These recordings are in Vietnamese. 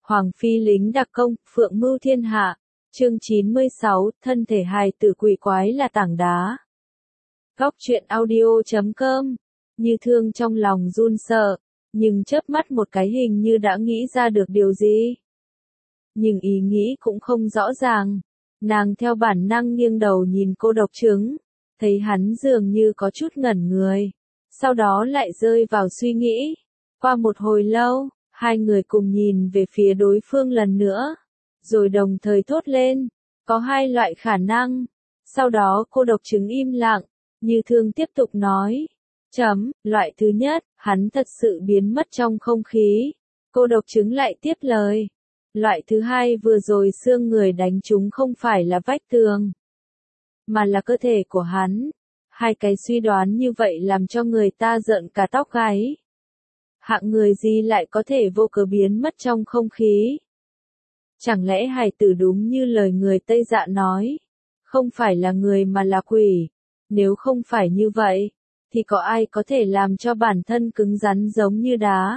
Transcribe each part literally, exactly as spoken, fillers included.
Hoàng phi lính đặc công, phượng mưu thiên hạ. Chương chín mươi sáu, thân thể hài tử quỷ quái là tảng đá. Góc truyện audio chấm com. Như Thương trong lòng run sợ, nhưng chớp mắt một cái hình như đã nghĩ ra được điều gì. Nhưng ý nghĩ cũng không rõ ràng. Nàng theo bản năng nghiêng đầu nhìn Cô Độc Trứng, thấy hắn dường như có chút ngẩn người, sau đó lại rơi vào suy nghĩ. Qua một hồi lâu, hai người cùng nhìn về phía đối phương lần nữa, rồi đồng thời thốt lên, có hai loại khả năng. Sau đó Cô Độc Trứng im lặng, Như Thương tiếp tục nói, chấm, loại thứ nhất, hắn thật sự biến mất trong không khí. Cô Độc Trứng lại tiếp lời, loại thứ hai vừa rồi xương người đánh trúng không phải là vách tường, mà là cơ thể của hắn. Hai cái suy đoán như vậy làm cho người ta rợn cả tóc gáy. Hạng người gì lại có thể vô cớ biến mất trong không khí? Chẳng lẽ hài tử đúng như lời người Tây Dạ nói, không phải là người mà là quỷ? Nếu không phải như vậy, thì có ai có thể làm cho bản thân cứng rắn giống như đá?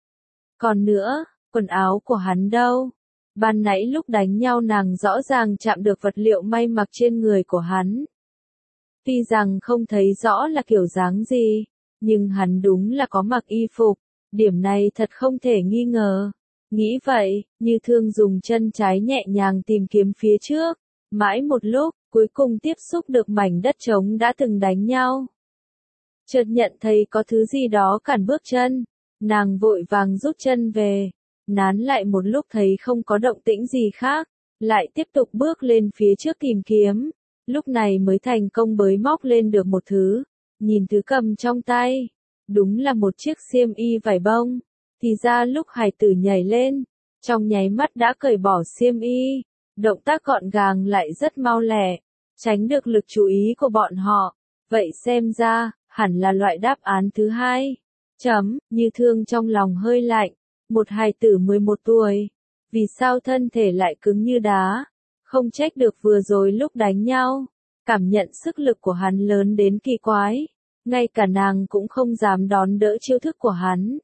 Còn nữa, quần áo của hắn đâu? Ban nãy lúc đánh nhau nàng rõ ràng chạm được vật liệu may mặc trên người của hắn. Tuy rằng không thấy rõ là kiểu dáng gì, nhưng hắn đúng là có mặc y phục, điểm này thật không thể nghi ngờ. Nghĩ vậy, Như Thương dùng chân trái nhẹ nhàng tìm kiếm phía trước, mãi một lúc, cuối cùng tiếp xúc được mảnh đất trống đã từng đánh nhau. Chợt nhận thấy có thứ gì đó cản bước chân, nàng vội vàng rút chân về, nán lại một lúc thấy không có động tĩnh gì khác, lại tiếp tục bước lên phía trước tìm kiếm, lúc này mới thành công bới móc lên được một thứ, nhìn thứ cầm trong tay, đúng là một chiếc xiêm y vải bông, thì ra lúc hài tử nhảy lên, trong nháy mắt đã cởi bỏ xiêm y, động tác gọn gàng lại rất mau lẹ, tránh được lực chú ý của bọn họ, vậy xem ra, hẳn là loại đáp án thứ hai. Chấm, Như Thương trong lòng hơi lạnh, một hài tử mười một tuổi, vì sao thân thể lại cứng như đá, không trách được vừa rồi lúc đánh nhau, cảm nhận sức lực của hắn lớn đến kỳ quái, ngay cả nàng cũng không dám đón đỡ chiêu thức của hắn.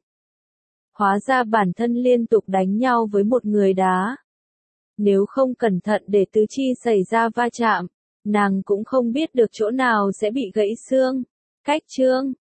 Hóa ra bản thân liên tục đánh nhau với một người đá. Nếu không cẩn thận để tứ chi xảy ra va chạm, nàng cũng không biết được chỗ nào sẽ bị gãy xương. Cách chương,